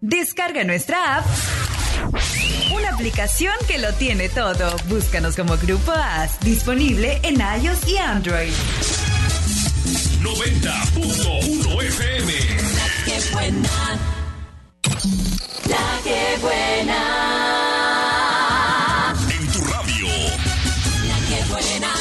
Descarga nuestra app. Una aplicación que lo tiene todo. Búscanos como Grupo AS. Disponible en iOS y Android. 90.1 FM. La que buena. La que buena. En tu radio. La que buena.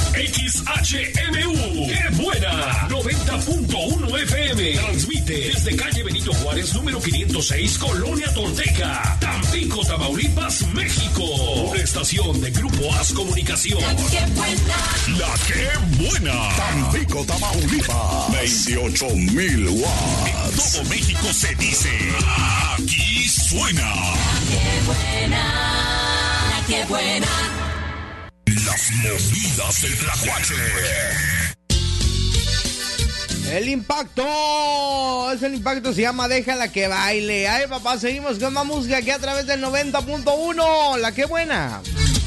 XHMU. ¡Qué buena! 90.1 FM. Transmite desde calle Benito Juárez, número 506, Colonia Tolteca, Tampico, Tamaulipas, México. Una estación de Grupo AS Comunicación. La que buena. La que buena. Tampico, Tamaulipas. 28,000 watts. En todo México se dice, aquí suena. La que buena. La que buena. Las movidas del Tlacuache. El impacto, es el impacto, se llama Déjala que baile. Ay, papá, seguimos con más música aquí a través del 90.1, la que buena.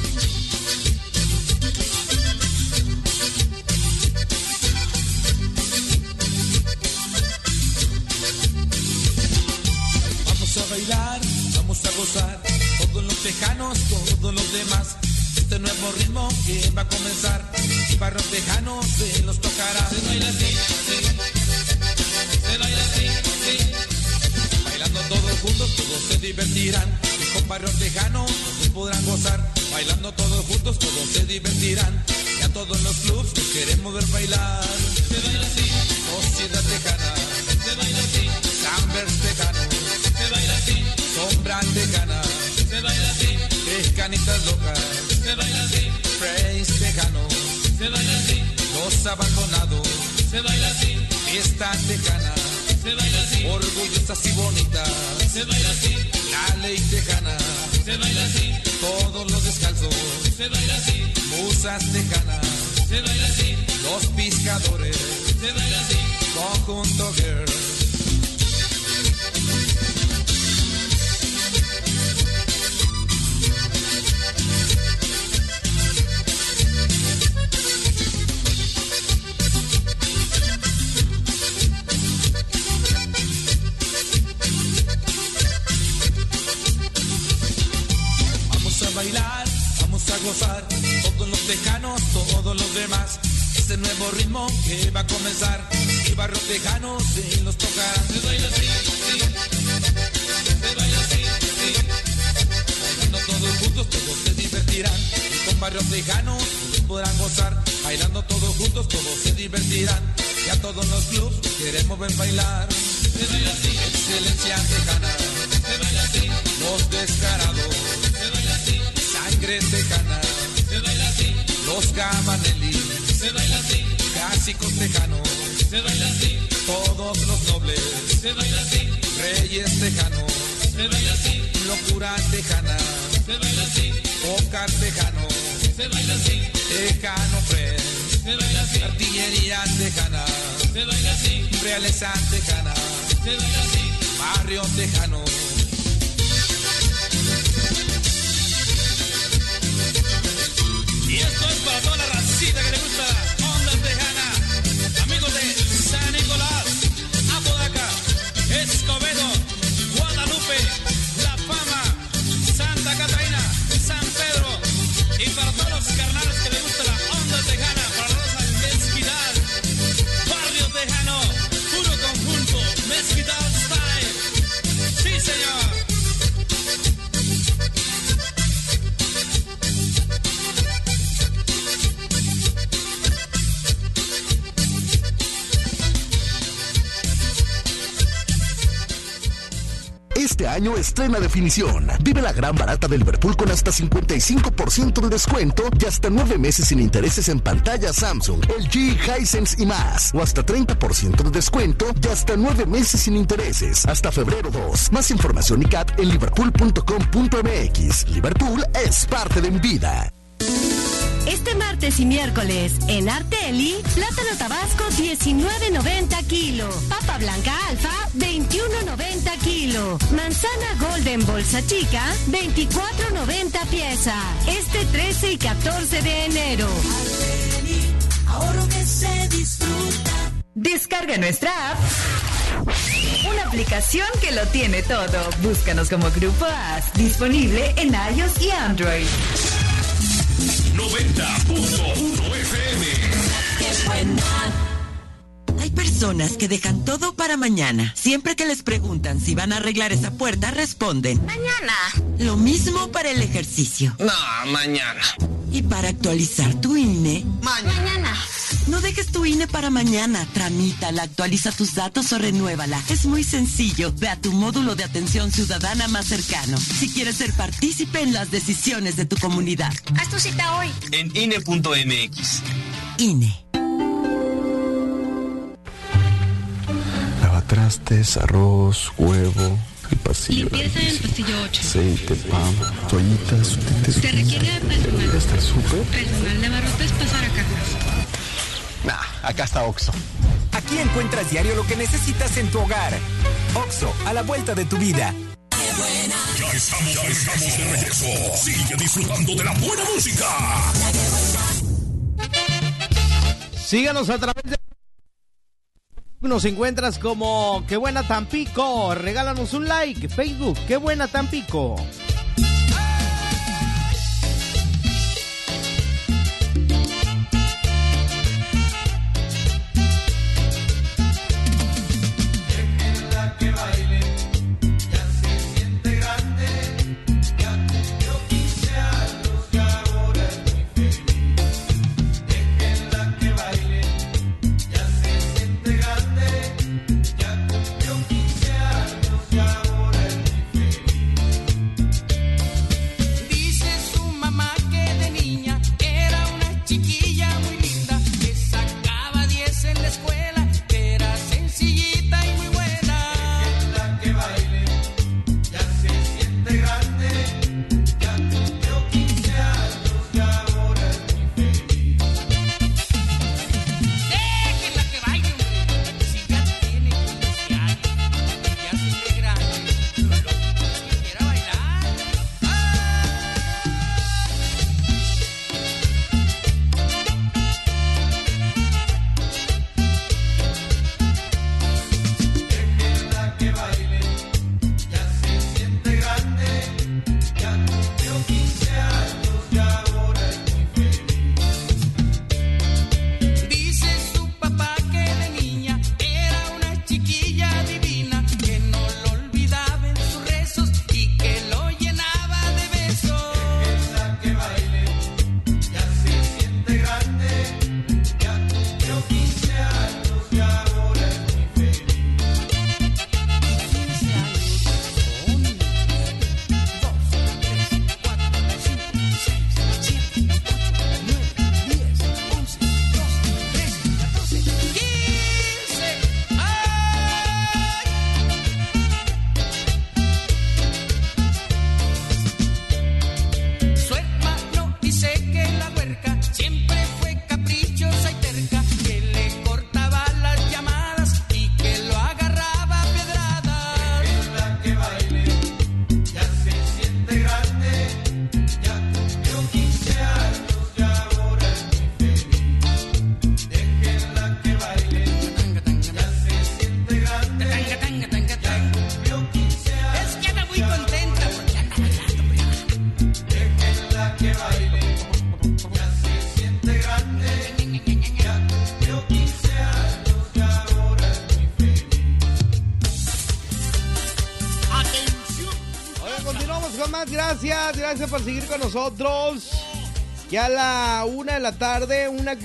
Vamos a bailar, vamos a gozar, todos los tejanos, todos los demás. Este nuevo ritmo que va a comenzar, barros tejanos se los tocará. Se baila así, sí. Se baila así, sí. Bailando todos juntos, todos se divertirán. Y con barros tejanos todos podrán gozar. Bailando todos juntos, todos se divertirán. Y a todos los clubs los queremos ver bailar. Se baila así, Sociedad Tejana. Se baila así, Sambers Tejanos. Se baila así, Sombra Tejana. Se baila así, Tejanitas Locas. Se baila así, Praise Tejano. Se baila así, Los Abandonados. Se baila así, Fiesta Tejana. Se baila así, Orgullosas y Bonitas. Se baila así, La Ley Tejana. Se baila así, Todos los Descalzos. Se baila así, Musas Tejanas. Se baila así, Los Piscadores. Se baila así, Conjunto Girls. Bailar, vamos a gozar, todos los tejanos, todos los demás. Este nuevo ritmo que va a comenzar, y barros tejanos se los tocará. Se baila así, sí. Se baila así, sí. Bailando todos juntos, todos se divertirán. Y con barrios tejanos todos podrán gozar. Bailando todos juntos, todos se divertirán. Y a todos los clubs queremos ver bailar. Se baila así, Excelencia Tejana. Se baila así, Los Descarados. Se baila así, Sangre Tejana. Se baila así, Los Gabanelli. Se baila así, Clásicos Tejanos. Se baila así, Todos los Nobles. Se baila así, Reyes Tejanos. Se baila así, Locura Tejana. Se baila así, Pócar Tejano. Se baila así, Tejano Friends. Se baila así, Artillería Tejana. Se baila así, Realeza Tejana. Se baila así, Barrio Tejano. Y esto es para toda la racita que le gusta Onda Tejana. Amigos de San Nicolás, Apodaca, Escobedo, Guadalupe, La Fama, Santa Catarina, San Pedro. Y para todos los carnales que le gusta la Onda Tejana, para Rosa Mezquital, Barrio Tejano, puro conjunto, Mezquital Style. Sí, señor. Este año estrena Definición. Vive la gran barata de Liverpool con hasta 55% de descuento y hasta 9 meses sin intereses en pantallas Samsung, LG, Hisense y más. O hasta 30% de descuento y hasta 9 meses sin intereses. Hasta febrero 2. Más información y CAT en liverpool.com.mx. Liverpool es parte de mi vida. Este martes y miércoles en Arteli, plátano tabasco 19.90 kilo, papa blanca alfa 21.90 kilo, manzana golden bolsa chica 24.90 pieza. Este 13 y 14 de enero. Arteli, ahorro que se disfruta. Descarga nuestra app. Una aplicación que lo tiene todo. Búscanos como Grupo AS. Disponible en iOS y Android. 90.1 FM. ¡Qué buena! Hay personas que dejan todo para mañana. Siempre que les preguntan si van a arreglar esa puerta, responden Mañana. lo mismo para el ejercicio. No, mañana. Y para actualizar tu INE, Mañana. no dejes tu INE para mañana. Tramítala, actualiza tus datos o renuévala. Es muy sencillo. Ve a tu módulo de atención ciudadana más cercano. Si quieres ser partícipe en las decisiones de tu comunidad. Haz tu cita hoy. En INE.mx. INE. Lavatrastes, arroz, huevo, el pasillo. Limpieza en el pasillo 8. Aceite, pan, toallitas, Se requiere personal. ¿Hasta el súper? Personal de abarrotes pasar a cajas. Nah, acá está Oxxo. Aquí encuentras diario lo que necesitas en tu hogar. Oxxo, a la vuelta de tu vida. Ya estamos de regreso. Sigue disfrutando de la buena música. Síganos a través de... Nos encuentras como Qué Buena Tampico. Regálanos un like. Facebook, Qué Buena Tampico. Gracias por seguir con nosotros. Ya a la 1 de la tarde,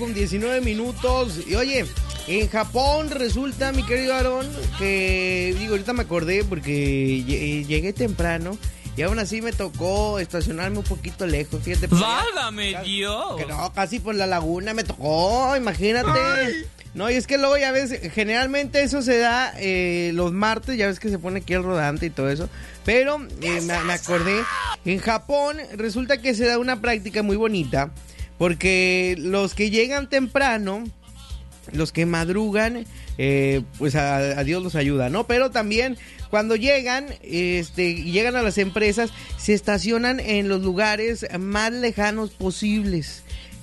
1:19. Y oye, en Japón resulta, mi querido Aarón, que digo, ahorita me acordé porque llegué temprano y aún así me tocó estacionarme un poquito lejos, fíjate. ¡Válgame Dios! Que no, casi por la laguna me tocó, imagínate. Ay. No, y es que luego ya ves, generalmente eso se da los martes, ya ves que se pone aquí el rodante y todo eso. Pero me acordé, en Japón resulta que se da una práctica muy bonita, porque los que llegan temprano, los que madrugan, pues a Dios los ayuda, ¿no? Pero también cuando llegan, llegan a las empresas, se estacionan en los lugares más lejanos posibles.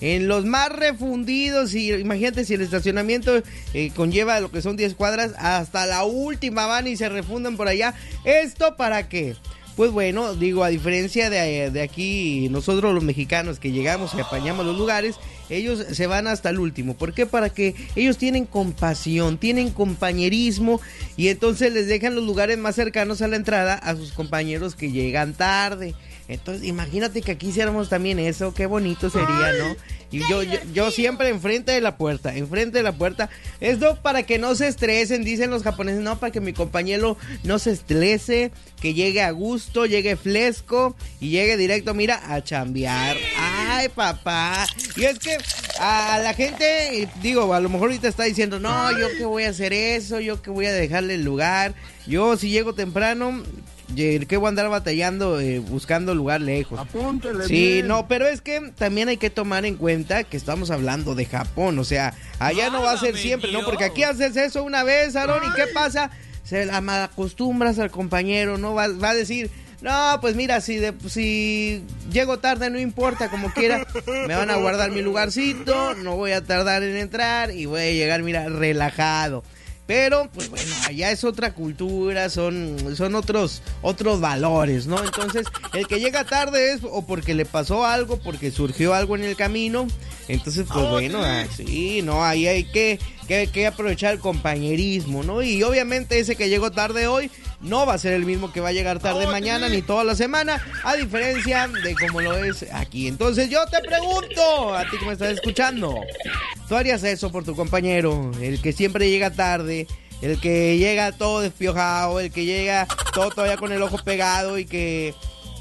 en los más refundidos, y imagínate si el estacionamiento conlleva lo que son 10 cuadras, hasta la última van y se refundan por allá. ¿Esto para qué? Pues bueno, digo, a diferencia de aquí, nosotros los mexicanos que llegamos y apañamos los lugares, ellos se van hasta el último. ¿Por qué? Para que ellos tienen compasión, tienen compañerismo, y entonces les dejan los lugares más cercanos a la entrada a sus compañeros que llegan tarde. Entonces, imagínate que aquí hiciéramos también eso, qué bonito sería, ¿no? Y yo siempre enfrente de la puerta. Esto para que no se estresen, dicen los japoneses, no, para que mi compañero no se estrese, que llegue a gusto, llegue fresco y llegue directo, mira, a chambear. Ay, papá. Y es que a la gente, digo, a lo mejor ahorita está diciendo, no, yo que voy a hacer eso, yo que voy a dejarle el lugar, yo si llego temprano, que voy a andar batallando buscando lugar lejos. Apúntele. Sí, bien. no, pero es que también hay que tomar en cuenta que estamos hablando de Japón, o sea, allá no va a ser siempre, ¿no? Porque aquí haces eso una vez, Aarón, ¿y qué pasa? Se acostumbras al compañero, ¿no? Va a decir, no, pues mira, si llego tarde no importa, como quiera, me van a guardar mi lugarcito, no voy a tardar en entrar y voy a llegar, mira, relajado. Pero, pues bueno, allá es otra cultura, son otros valores, ¿no? Entonces, el que llega tarde es o porque le pasó algo, porque surgió algo en el camino. Entonces, pues bueno, sí, no, ahí hay que aprovechar el compañerismo, ¿no? Y obviamente ese que llegó tarde hoy no va a ser el mismo que va a llegar tarde mañana ni toda la semana, a diferencia de como lo es aquí. Entonces yo te pregunto, a ti que me estás escuchando, ¿tú harías eso por tu compañero? El que siempre llega tarde, el que llega todo despiojado, el que llega todo todavía con el ojo pegado y que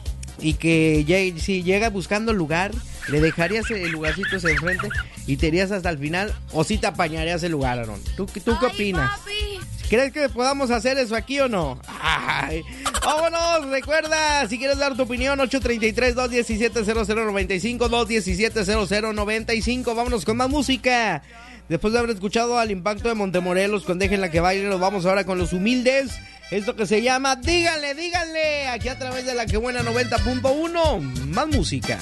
si llega buscando lugar, ¿le dejarías el lugarcito hacia enfrente y te irías hasta el final o si te apañarías el lugar, Aarón? ¿Tú qué opinas? Papi. ¿Crees que podamos hacer eso aquí o no? Ay, vámonos, recuerda, si quieres dar tu opinión, 833-217-0095, 217-0095, vámonos con más música. Después de haber escuchado al Impacto de Montemorelos con Déjenla que baile, nos vamos ahora con Los Humildes. Esto que se llama Díganle, aquí a través de la que buena 90.1, más música.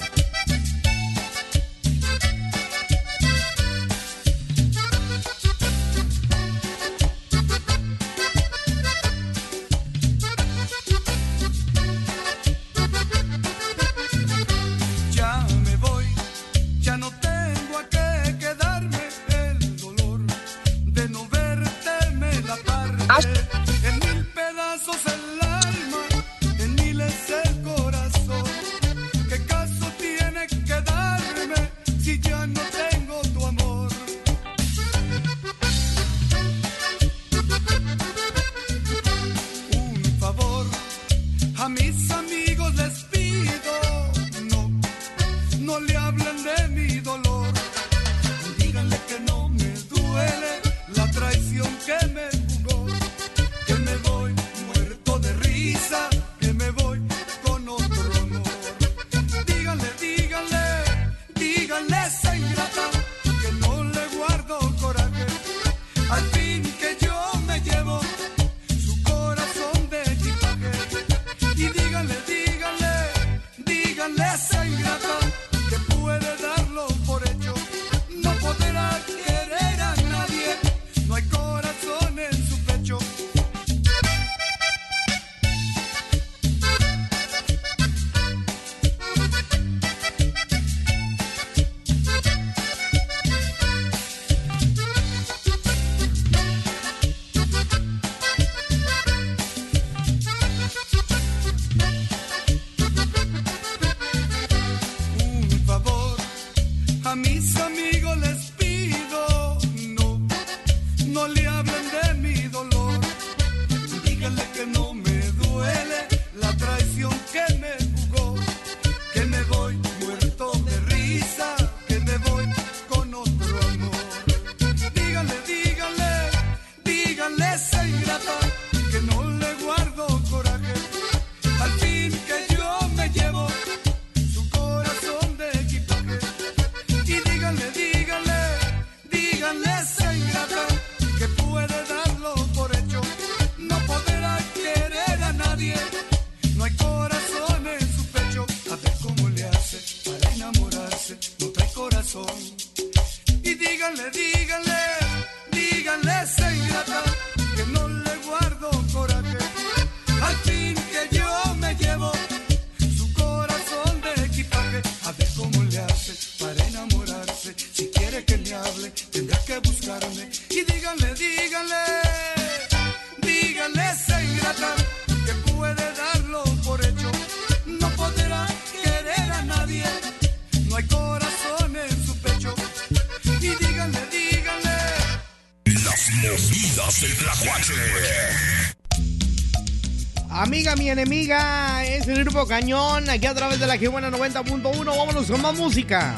Ya me voy, ya no tengo a qué quedarme, el dolor de no verte me la parte. En mil pedazos el alma, en miles el corazón. ¿Qué caso tiene que darme si ya no tengo tu amor? Un favor a mis amigos les pido, no le hablen de mi dolor. Díganle que no me duele la traición que me jugó, que me voy muerto de risa, que me voy con otro amor. Díganle esa ingrata que no le guardo coraje, al fin que yo me llevo su corazón de equipaje. Y díganle movidas del Tlacuache. Amiga, mi enemiga, es el Grupo Cañón, aquí a través de la Que Buena 90.1. Vámonos con más música.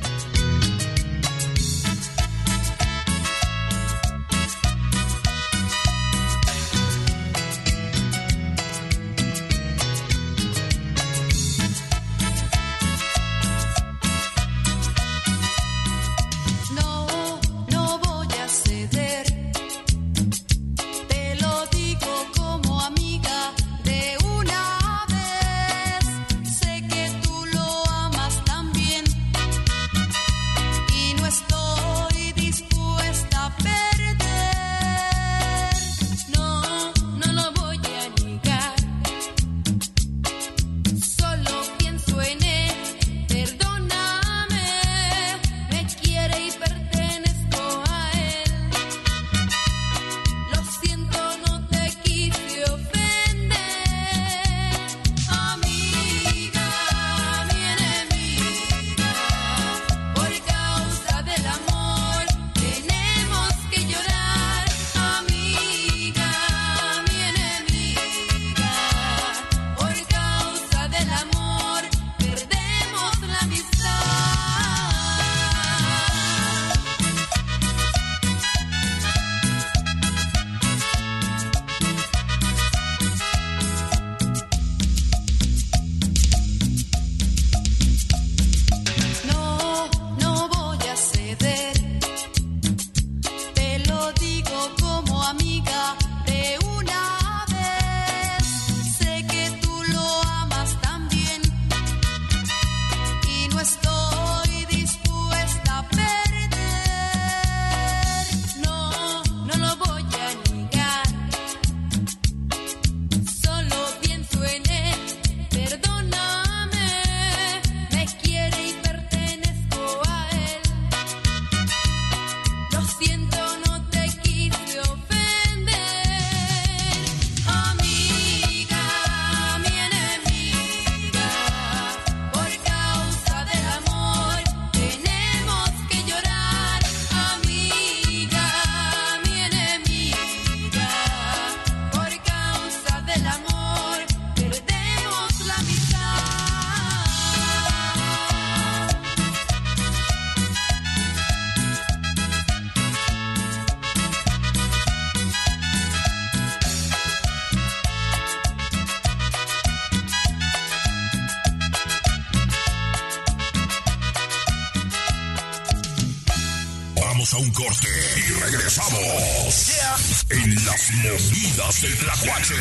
A un corte y regresamos en las movidas del Tlacuache.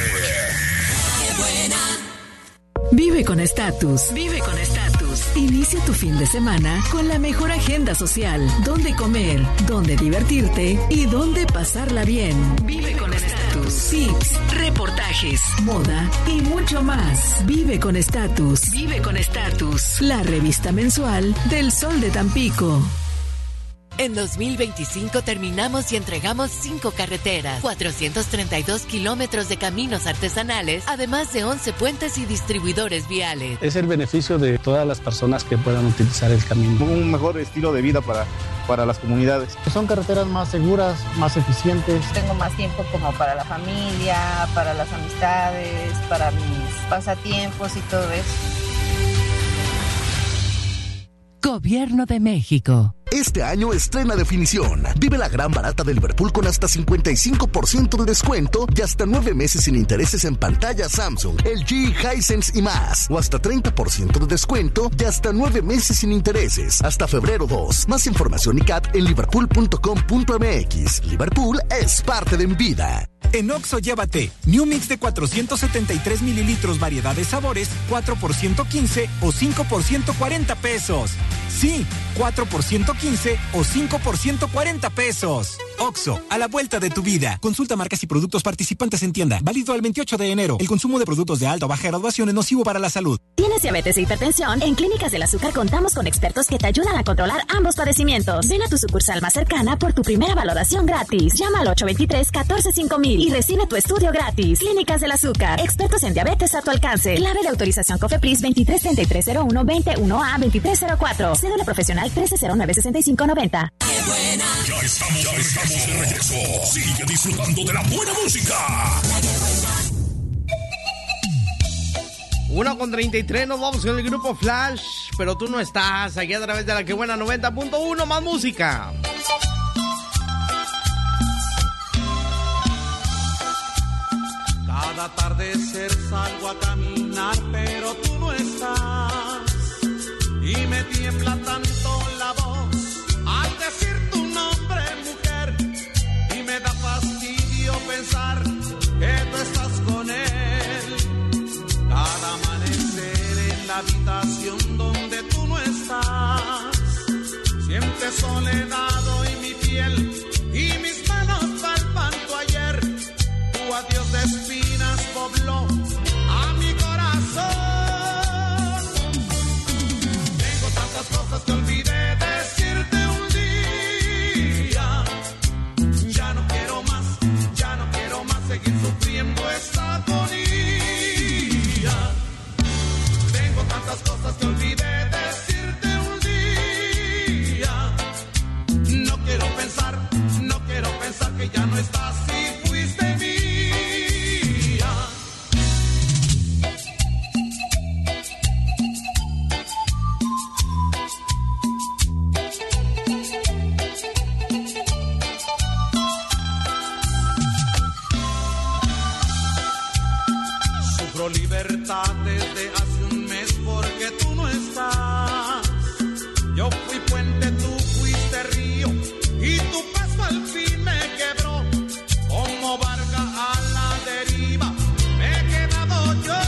¡Qué buena! Vive con estatus. Vive con estatus. Inicia tu fin de semana con la mejor agenda social. Dónde comer, dónde divertirte y dónde pasarla bien. Vive con estatus. Tips, reportajes, moda y mucho más. Vive con estatus. Vive con estatus. La revista mensual del Sol de Tampico. En 2025 terminamos y entregamos 5 carreteras, 432 kilómetros de caminos artesanales, además de 11 puentes y distribuidores viales. Es el beneficio de todas las personas que puedan utilizar el camino. Un mejor estilo de vida para las comunidades. Son carreteras más seguras, más eficientes. Tengo más tiempo como para la familia, para las amistades, para mis pasatiempos y todo eso. Gobierno de México. Este año estrena definición. Vive la gran barata de Liverpool con hasta 55% de descuento y hasta 9 meses sin intereses en pantalla Samsung, LG, Hisense y más. O hasta 30% de descuento y hasta 9 meses sin intereses. Hasta febrero 2. Más información y CAT en liverpool.com.mx. Liverpool es parte de mi vida. En Oxxo llévate New Mix de 473 mililitros, variedad de sabores, 4 por 115 o 5 por 140 pesos. Sí, 4 por 115 o 5 por 140 pesos. Oxxo, a la vuelta de tu vida. Consulta marcas y productos participantes en tienda. Válido al 28 de enero. El consumo de productos de alta o baja graduación es nocivo para la salud. ¿Tienes diabetes e hipertensión? En Clínicas del Azúcar contamos con expertos que te ayudan a controlar ambos padecimientos. Ven a tu sucursal más cercana por tu primera valoración gratis. Llama al 823-14-5000 y recibe tu estudio gratis. Clínicas del Azúcar. Expertos en diabetes a tu alcance. Clave de autorización COFEPRIS 233301-21A2304. Cédula profesional 1309-6590. buena. Ya estamos de regreso. Sigue disfrutando de la buena música. La que buena. 1:33, nos vamos con el grupo Flash, pero tú no estás aquí a través de la que buena 90.1, más música. Cada atardecer salgo a caminar, pero tú no estás. Y me tiembla tanto la voz al decir tu nombre, mujer. Y me da fastidio pensar que tú estás con él. Cada amanecer en la habitación donde tú no estás, siempre soledad hoy mi piel y mis manos palpan tu ayer. Tu adiós de espinas pobló a mi corazón. Tengo tantas cosas que olvidé decirte un día. Ya no quiero más seguir sufriendo esta agonía. Tengo tantas cosas que olvidé decirte un día. No quiero pensar que ya no estás y fuiste mía. Sufro libertad desde hace un mes porque tú no estás. Yo fui puente, tú fuiste río y tu paso al fin me quebró. Como barca a la deriva me he quedado yo.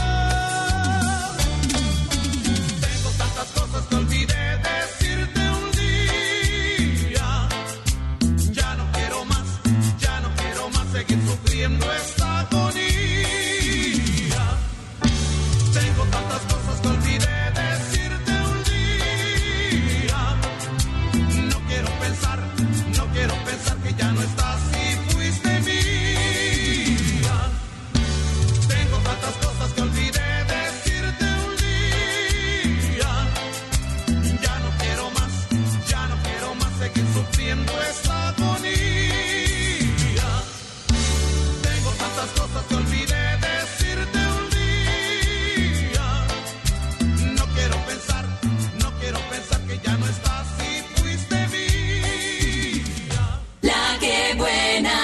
Tengo tantas cosas que olvidé decirte un día. Ya no quiero más seguir sufriendo esta agonía. Tengo tantas cosas que olvidé decirte un día. No quiero pensar que ya no estás y fuiste mía. Tengo tantas cosas que olvidé decirte un día. Ya no quiero más seguir sufriendo esta agonía. Tengo tantas cosas que olvidé decirte un día. No quiero pensar que ya no estás y fuiste mía. La que buena.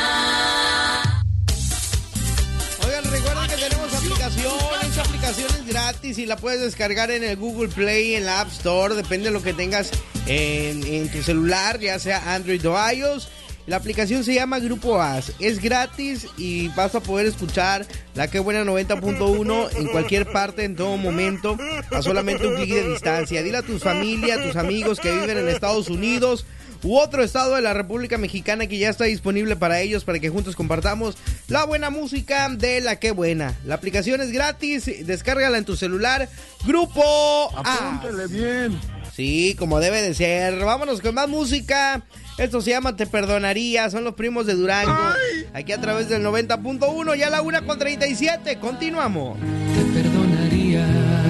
Oigan, recuerden que tenemos aplicación, esta aplicación es gratis y la puedes descargar en el Google Play, en la App Store, depende de lo que tengas en tu celular, ya sea Android o iOS. La aplicación se llama Grupo AS, es gratis y vas a poder escuchar la que buena 90.1 en cualquier parte, en todo momento, a solamente un clic de distancia. Dile a tus familia, a tus amigos que viven en Estados Unidos u otro estado de la República Mexicana que ya está disponible para ellos, para que juntos compartamos la buena música de la que buena. La aplicación es gratis, descárgala en tu celular, Grupo AS. Apúntele bien. Sí, como debe de ser. Vámonos con más música. Esto se llama Te Perdonaría, son los Primos de Durango. ¡Ay! Aquí a través del 90.1, ya la 1:37, continuamos. Te perdonaría.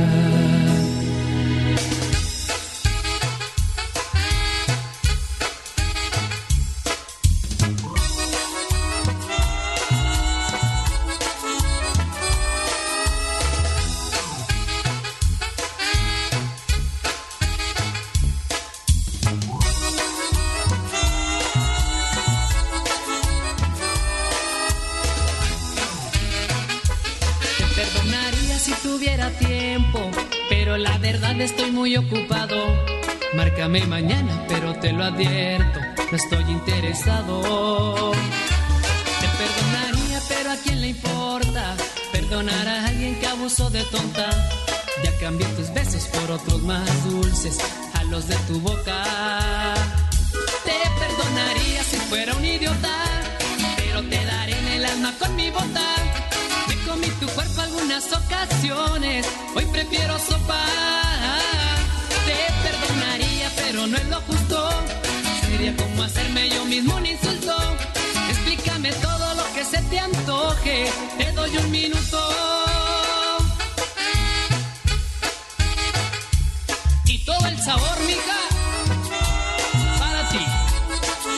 Tuviera tiempo, pero la verdad estoy muy ocupado. Márcame mañana, pero te lo advierto, no estoy interesado. Te perdonaría, pero ¿a quién le importa? Perdonar a alguien que abusó de tonta. Ya cambié tus besos por otros más dulces, a los de tu boca. Te perdonaría si fuera un idiota, pero te daré en el alma con mi bota. Comí tu cuerpo algunas ocasiones, hoy prefiero sopa. Te perdonaría, pero no es lo justo. Sería como hacerme yo mismo un insulto. Explícame todo lo que se te antoje, te doy un minuto. Y todo el sabor, mija, para ti.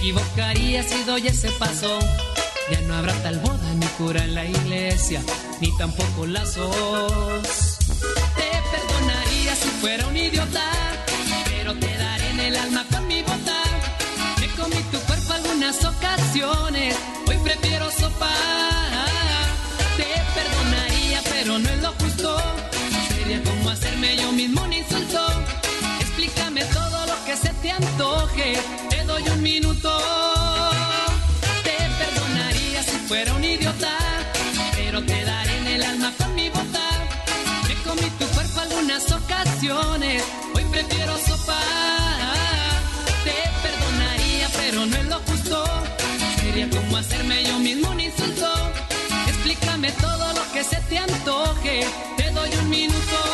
equivocaría si doy ese paso. Ya no habrá tal boda ni cura en la iglesia, ni tampoco lazos. Te perdonaría si fuera un idiota, pero te daré en el alma con mi bota. Me comí tu cuerpo algunas ocasiones, hoy prefiero sopa. Te perdonaría, pero no es lo justo. Sería como hacerme yo mismo un insulto. Explícame todo lo que se te antoje, te doy un minuto. Te perdonaría si fuera un idiota, pero te daré en el alma con mi bota. Me comí tu cuerpo algunas ocasiones, hoy prefiero sopa. Te perdonaría, pero no es lo justo. Sería como hacerme yo mismo un insulto. Explícame todo lo que se te antoje, te doy un minuto.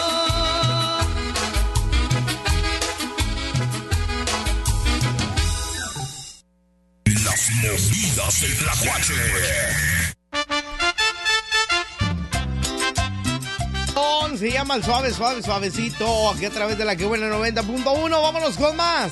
Las movidas del Tlacuache. Se llama el suave, suave, suavecito. Aquí a través de la que buena 90.1. Vámonos con más.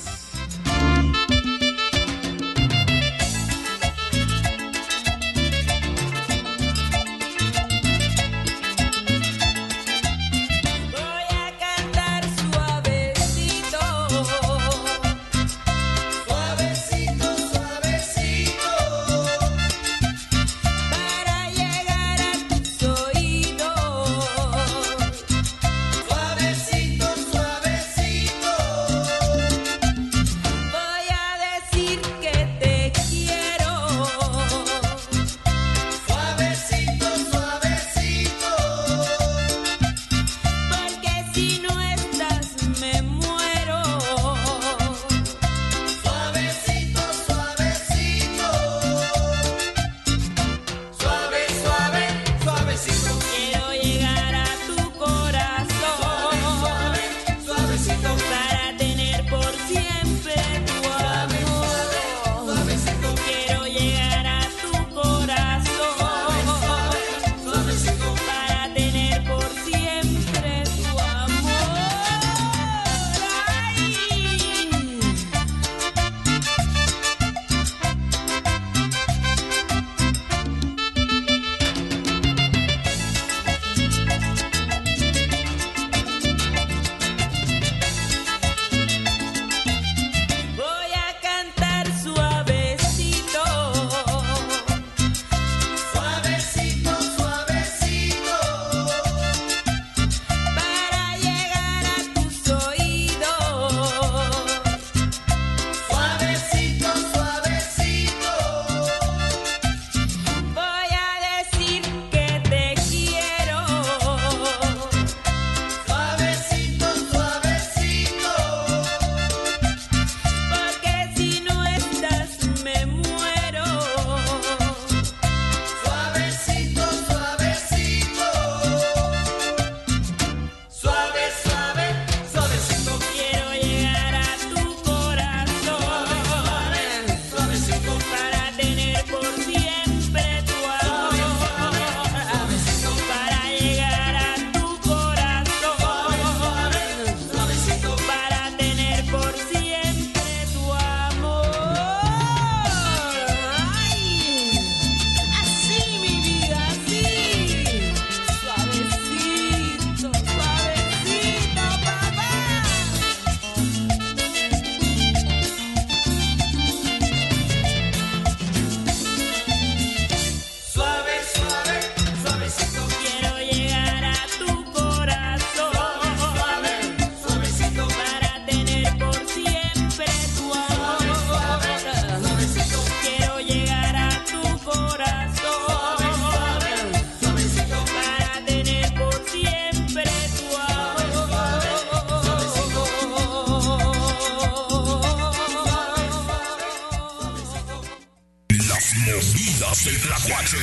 movidas del Tlacuache.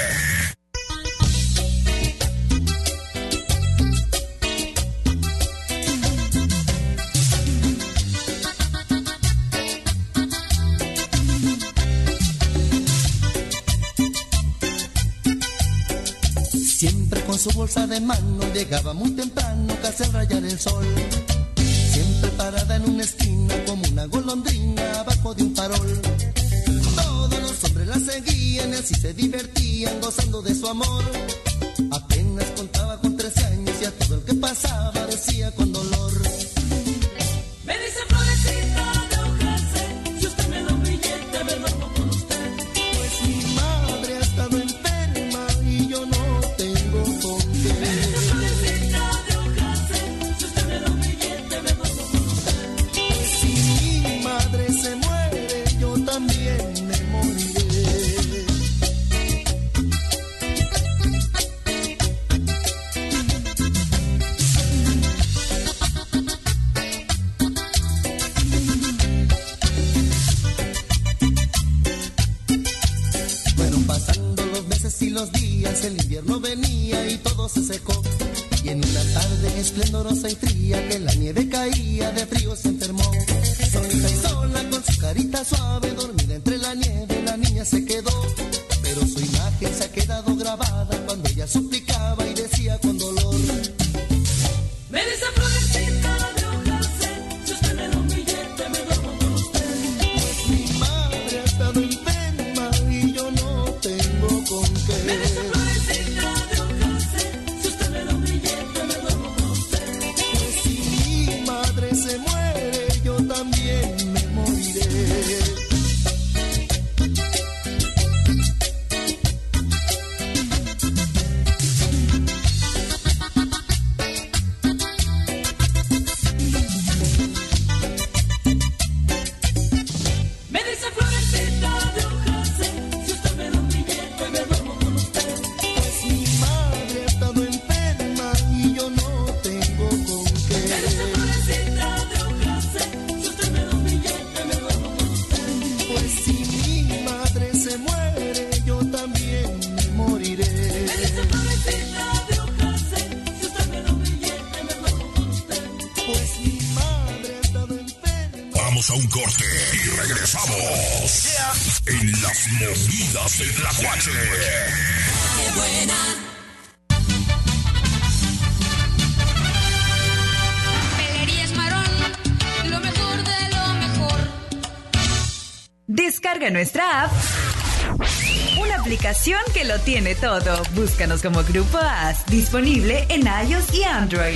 Siempre con su bolsa de mano llegaba muy temprano, casi al rayar el sol. Siempre parada en una esquina como una golondrina abajo de un farol. y en él sí se divertían gozando de su amor. Apenas contaba con 13 años y a todo el que pasaba decía con dolor: me dice florecita de hojarse, si usted me da un billete me duermo con usted. Pues mi madre ha estado enferma y yo no tengo con qué. Me dice florecita de hojarse, si usted me da un billete me duermo con usted. Pues si mi madre se muere yo también me moriré. Y los días, el invierno venía y todo se secó. Y en una tarde esplendorosa y fría que la nieve caía, de frío se enfermó. Solita y sola con su carita suave, dormida entre la nieve, la niña se quedó. Pero su imagen se ha quedado grabada cuando ella suplicaba y decía con dolor: me dice florecita de hojarse, si usted me da un billete me duermo con usted. Pues mi madre ha estado enferma y yo no tengo con qué. Me dice florecita de hojarse, si usted me da un billete me duermo con usted. Pues si mi madre se muere yo también me moriré. A un corte y regresamos en las movidas del Tlacuache. ¡Qué buena! Pelerías Marón, lo mejor de lo mejor. Descarga nuestra app. Una aplicación que lo tiene todo. Búscanos como Grupo AS, disponible en iOS y Android.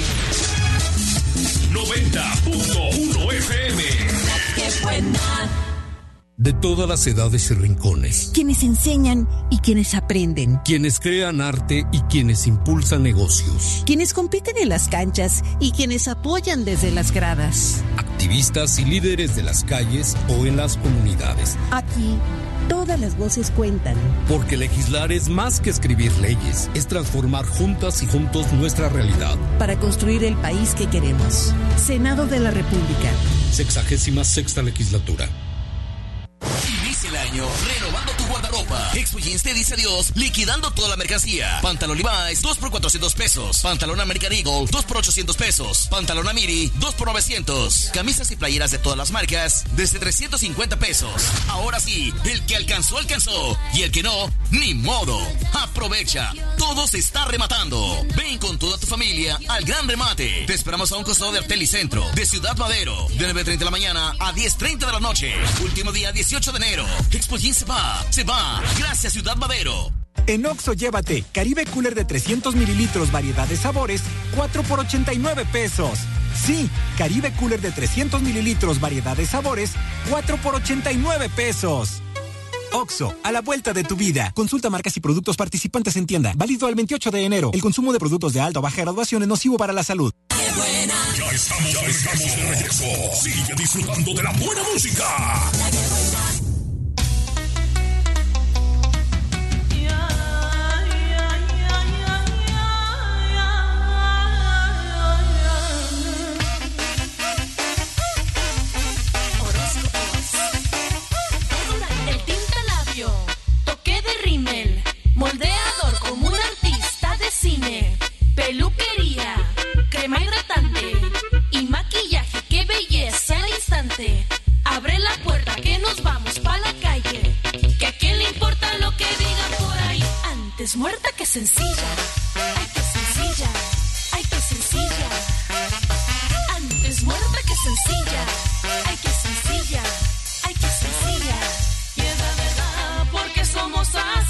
90.1 FM. ¡Qué buena! De todas las edades y rincones. Quienes enseñan y quienes aprenden. Quienes crean arte y quienes impulsan negocios. Quienes compiten en las canchas y quienes apoyan desde las gradas. Activistas y líderes de las calles o en las comunidades. Aquí, todas las voces cuentan. Porque legislar es más que escribir leyes. Es transformar juntas y juntos nuestra realidad. Para construir el país que queremos. Senado de la República. 66ª legislatura. Inicia el año renovando tu guardarropa. Expo Jeans te dice adiós liquidando toda la mercancía. Pantalón Levi's 2 por 400 pesos. Pantalón American Eagle 2 por 800 pesos. Pantalón Amiri 2 por 900. Camisas y playeras de todas las marcas desde 350 pesos. Ahora sí, el que alcanzó, alcanzó. Y el que no, ni modo. Aprovecha. Todo se está rematando. Ven con toda tu familia al gran remate. Te esperamos a un costado de Artel y Centro de Ciudad Madero. De 9:30 de la mañana a 10:30 de la noche. Último día 18 de enero. Expo Jeans se va. Gracias Ciudad Madero. En Oxxo llévate Caribe Cooler de 300 mililitros, variedad de sabores, 4 por 89 pesos. Sí, Caribe Cooler de 300 mililitros, variedad de sabores, 4 por 89 pesos. Oxxo, a la vuelta de tu vida. Consulta marcas y productos participantes en tienda. Válido al 28 de enero. El consumo de productos de alta o baja graduación es nocivo para la salud. ¡Qué buena! Ya estamos de regreso. Sigue disfrutando de la buena música. ¡Qué buena! Moldeador como un artista de cine. Peluquería, crema hidratante y maquillaje, qué belleza al instante. Abre la puerta que nos vamos pa' la calle. Que a quién le importa lo que digan por ahí. Antes muerta que sencilla. Ay, qué sencilla. Ay, qué sencilla. Antes muerta que sencilla. Ay, qué sencilla. Ay, qué sencilla. Y es la verdad porque somos así.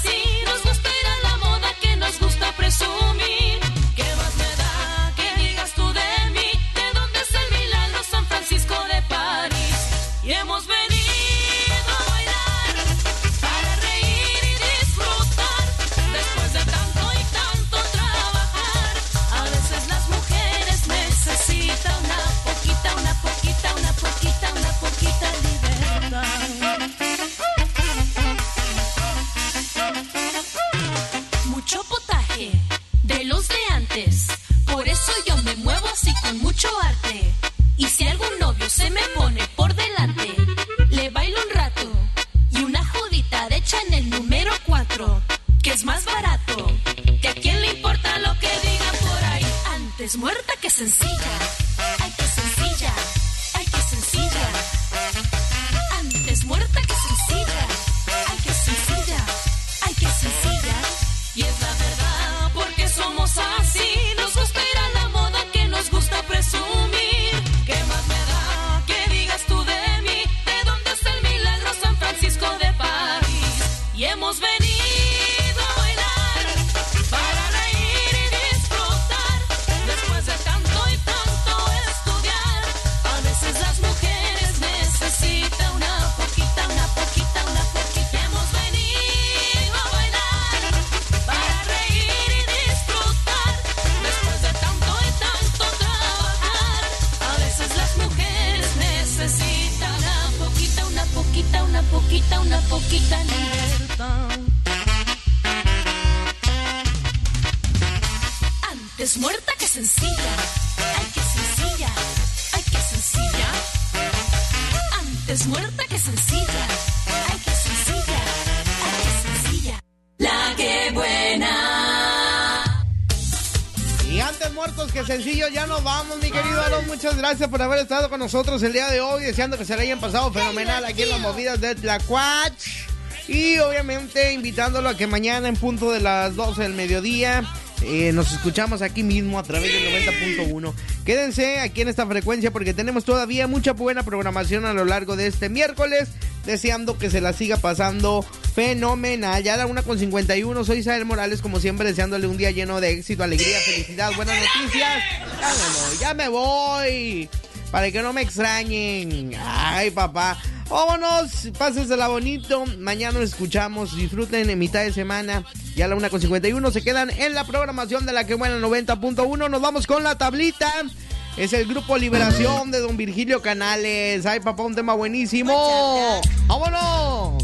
es más barato. Que a quién le importa lo que digan por ahí. Antes muerta que sencilla. Ay, que sencilla. Ay, que sencilla. Antes muerta que sencilla. Ay, que sencilla. Ay, que sencilla. Y es la verdad, porque somos así. Nos gusta ir a la moda, que nos gusta presumir. ¿Qué más me da que digas tú de mí? ¿De dónde está el milagro San Francisco de París? Y hemos venido a bailar para reír y disfrutar. Después de tanto y tanto estudiar, a veces las mujeres necesitan una poquita. Y hemos venido a bailar para reír y disfrutar. Después de tanto y tanto trabajar, a veces las mujeres necesitan una poquita libertad. Antes muerta que sencilla. Ay, que sencilla. Ay, que sencilla. Antes muerta que sencilla. Ay, que sencilla. Ay, que sencilla. La que buena. Y antes muertos que sencillos, ya nos vamos, mi querido Aaron. Muchas gracias por haber estado con nosotros el día de hoy, deseando que se le hayan pasado fenomenal aquí en las movidas de Tlacuach. Y obviamente invitándolo a que mañana en punto de las 12 del mediodía nos escuchamos aquí mismo a través del 90.1. Quédense aquí en esta frecuencia porque tenemos todavía mucha buena programación a lo largo de este miércoles, deseando que se la siga pasando fenomenal. Ya a la 1:51, soy Isabel Morales, como siempre, deseándole un día lleno de éxito, alegría, felicidad, buenas noticias. Ya me voy, para que no me extrañen. Ay, papá. Vámonos, pásensela bonito. Mañana nos escuchamos, disfruten en mitad de semana. Ya a la 1:51 se quedan en la programación de la que buena 90.1. Nos vamos con la tablita. Es el grupo Liberación de don Virgilio Canales. Ay, papá, un tema buenísimo. ¡Vámonos!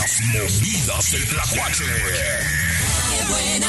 Las movidas del Tlacuache. ¡Qué buena!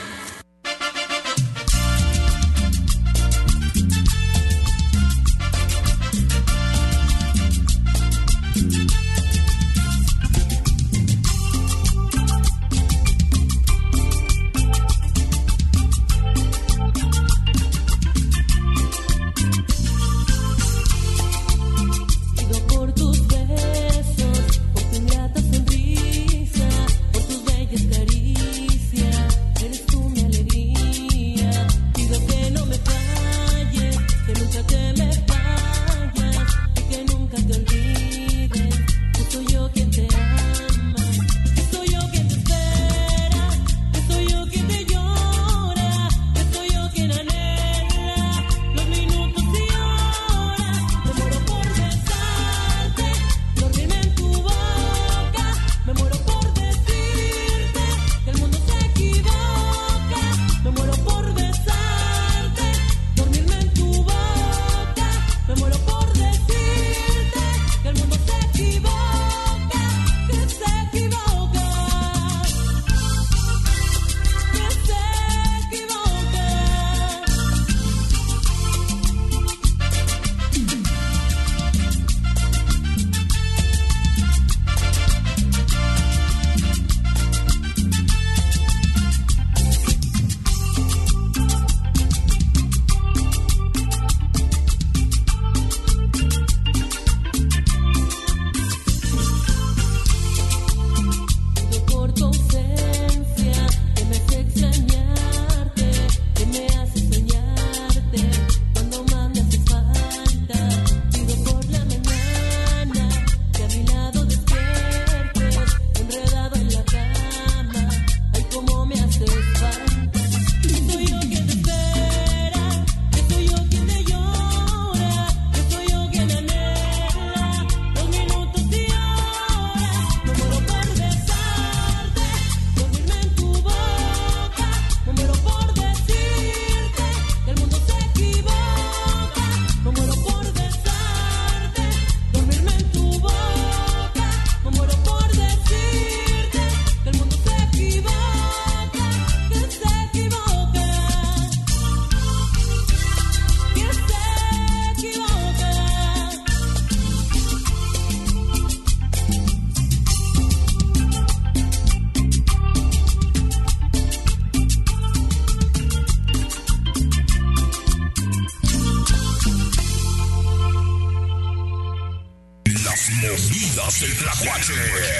movidas del Tlacuache.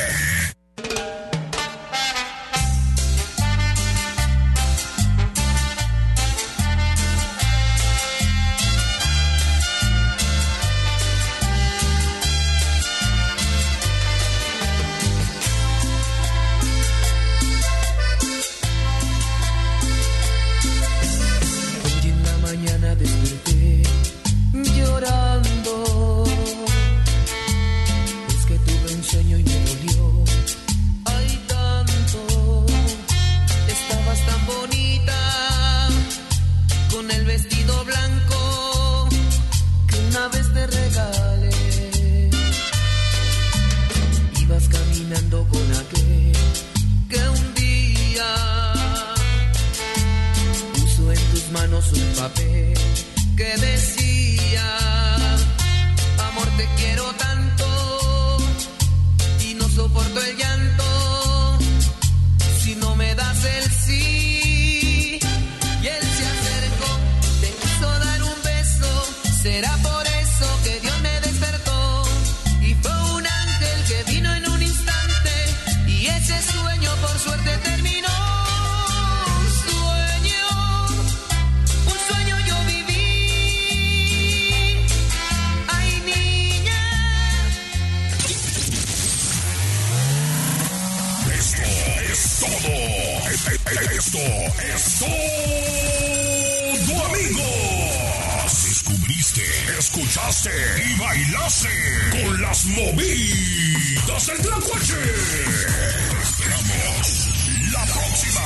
Escuchaste y bailaste con las movidas del Tlacuache. Te esperamos la próxima.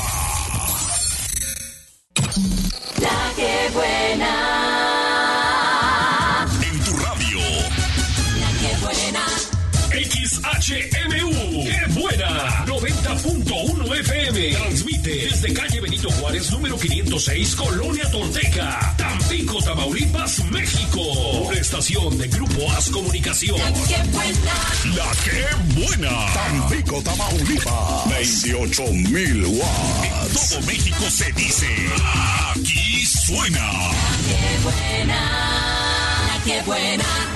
La que buena. En tu radio. La que buena. XHMU. ¡Qué buena! 90.1 FM. Transmite desde calle Benito Juárez, número 506, Colonia Tolteca, Tampico, Tamaulipas, México. Una estación de Grupo AS Comunicación. ¡Qué buena! La que buena. Tampico, Tamaulipas. 28,000 watts. En todo México se dice, aquí suena. ¡Qué buena! ¡Qué buena!